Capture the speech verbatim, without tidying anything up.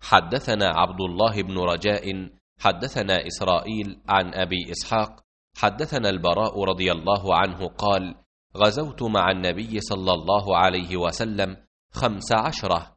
حدثنا عبد الله بن رجاء حدثنا إسرائيل عن أبي إسحاق حدثنا البراء رضي الله عنه قال: غزوت مع النبي صلى الله عليه وسلم خمس عشرة،